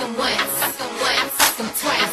'em once, I fuck 'em twice,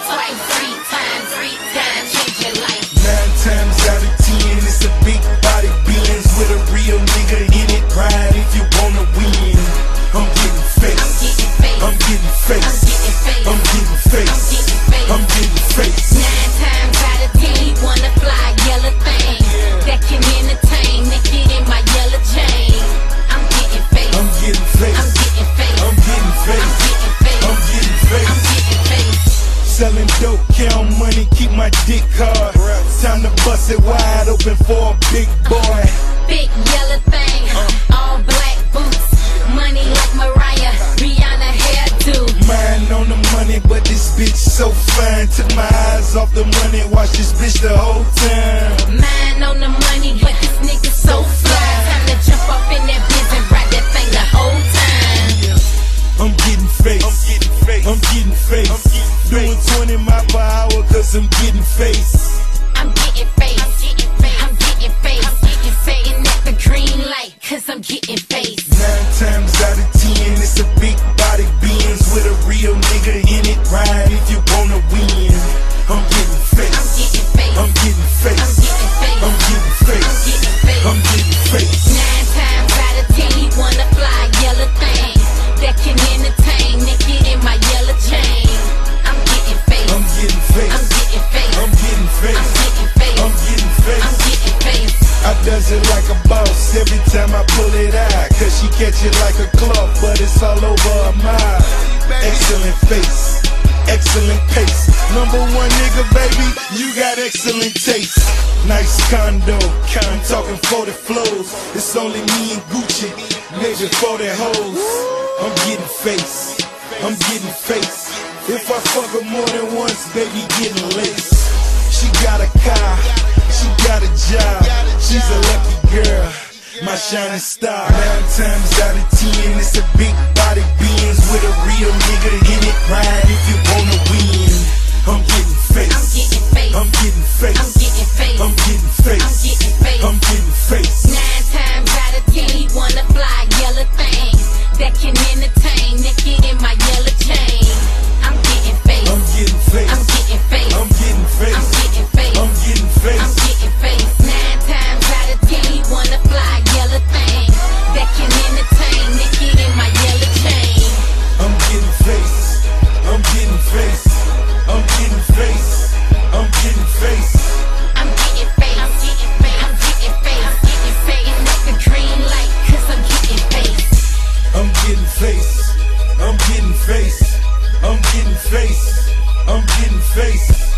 three times, change your life. 9 times out of 10, it's a big body Benz with a real nigga in it. Ride if you wanna win. I'm getting face. I'm getting face. I'm getting face. I'm getting face. 9 times out of 10, you wanna fly yellow thing that can entertain, naked in my yellow chain. I'm getting face. I'm getting face. I'm getting face. I'm getting face. I'm getting face. I'm getting face. Selling dope, count money, keep my dick hard. Time to bust it wide open for a big boy. Big yellow thing, all black boots, money like Mariah, Rihanna hairdo. Mine on the money, but this bitch so fine. Took my eyes off the money, watch this bitch the whole time. Mine on the money, but this nigga so fly. Time to jump up in that biz and ride that thing the whole time. I'm getting face. I'm getting face. I'm getting face. Doing 20 miles per hour cause I'm getting face. I'm getting face. I'm getting face. Sitting at the green light cause I'm getting face. 9 times out of 10, it's a big body Benz with a real nigga in it. Ride if you wanna win. I'm getting face. I'm getting face. I'm getting face. I'm getting face. I'm getting face. I'm getting face. 9 times out of 10, you wanna fly yellow thing that can entertain, naked in my yellow chain. I'm getting face. I'm getting face. I'm getting face. I'm getting face. I'm getting face. I'm getting face. I'm getting face. I does it like a boss every time I pull it out. Cause she catch it like a glove, but it's all over her mouth. Excellent face, excellent pace. Number 1 nigga, baby, you got excellent taste. Nice condo, I'm talking 40 flows. It's only me and Gucci, maybe 40 hoes. I'm getting face, I'm getting face. If I fuck her more than once, baby, getting lace. She got a car, she got a job. She's a lucky girl, my shining star. 9 times out of 10, it's a big body Benz with a real nigga in it. Ride if you wanna win. I'm getting face. I'm getting face. I'm getting face. I'm getting face. I'm getting face. I'm getting face. I'm getting face. 9 times out of 10, you wanna fly yellow thing that can entertain, naked in my yellow chain. I'm getting face. I'm getting face. I'm getting face. I'm getting face. I'm getting face. I'm getting face. I'm getting face. 9 times out of 10, you wanna fly yellow thing that can entertain, naked in my yellow chain. I'm getting face. I'm getting face. I'm getting face. I'm getting face. I'm getting face. I'm getting face. I'm getting face. Sitting at the green light cause I'm getting face. I'm getting face. I'm getting face. I'm getting face. I'm getting face.